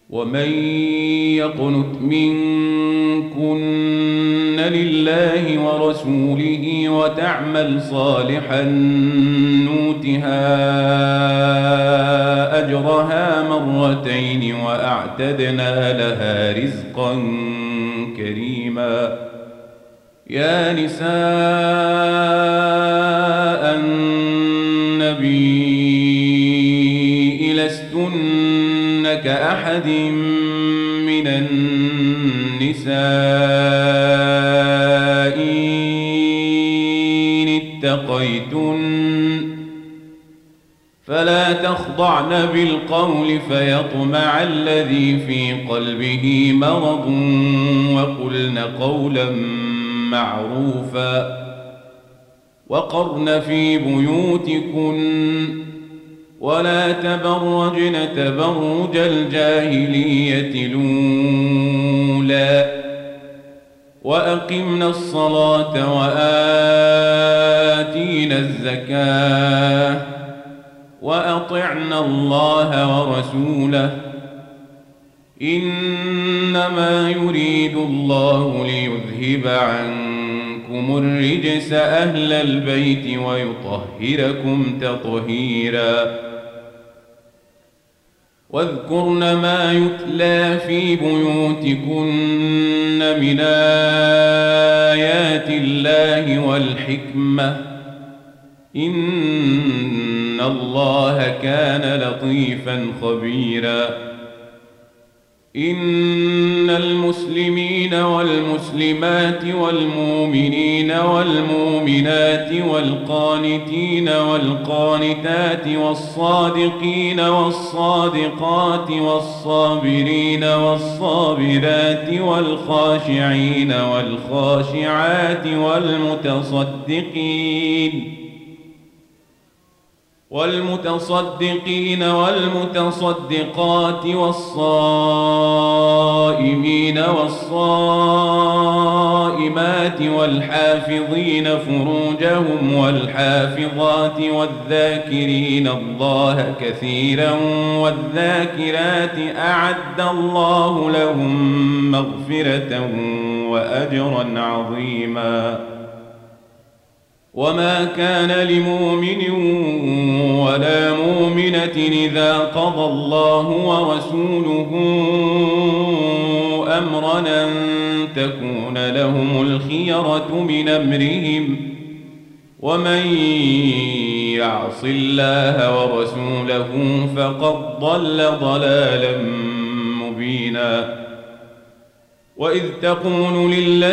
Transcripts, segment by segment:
ومن يقنت منكن لله ورسوله وتعمل صالحا نؤتها أجرها مرتين وأعتدنا لها رزقا كريما. يا نساء النبي لستن كأحد من النساء إن اتقيتن فلا تخضعن بالقول فيطمع الذي في قلبه مرض وقلن قولا معروفا وقرن في بيوتكن ولا تبرجن تبرج الجاهلية الأولى وأقمنا الصلاة وآتينا الزكاة وأطعنا الله ورسوله إنما يريد الله ليذهب عنكم الرجس أهل البيت ويطهركم تطهيرا. واذكرن ما يتلى في بيوتكن من آيات الله والحكمة إن الله كان لطيفا خبيرا. إن المسلمين والمسلمات والمؤمنين والمؤمنات والقانتين والقانتات والصادقين والصادقات والصابرين والصابرات والخاشعين والخاشعات والمتصدقين والمتصدقات والصائمين والصائمات والحافظين فروجهم والحافظات والذاكرين الله كثيرا والذاكرات أعد الله لهم مغفرة وأجرا عظيما. وما كان لمؤمن ولا مؤمنة إذا قضى الله ورسوله أمرا أن تكون لهم الخيرة من أمرهم ومن يعص الله ورسوله فقد ضل ضلالا مبينا. وإذ تقول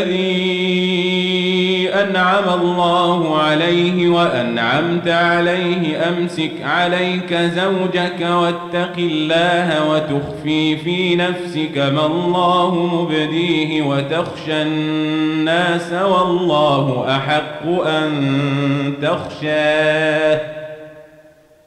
للذي أنعم الله عليه وأنعمت عليه أمسك عليك زوجك واتق الله وتخفي في نفسك ما الله مبديه وتخشى الناس والله أحق أن تخشاه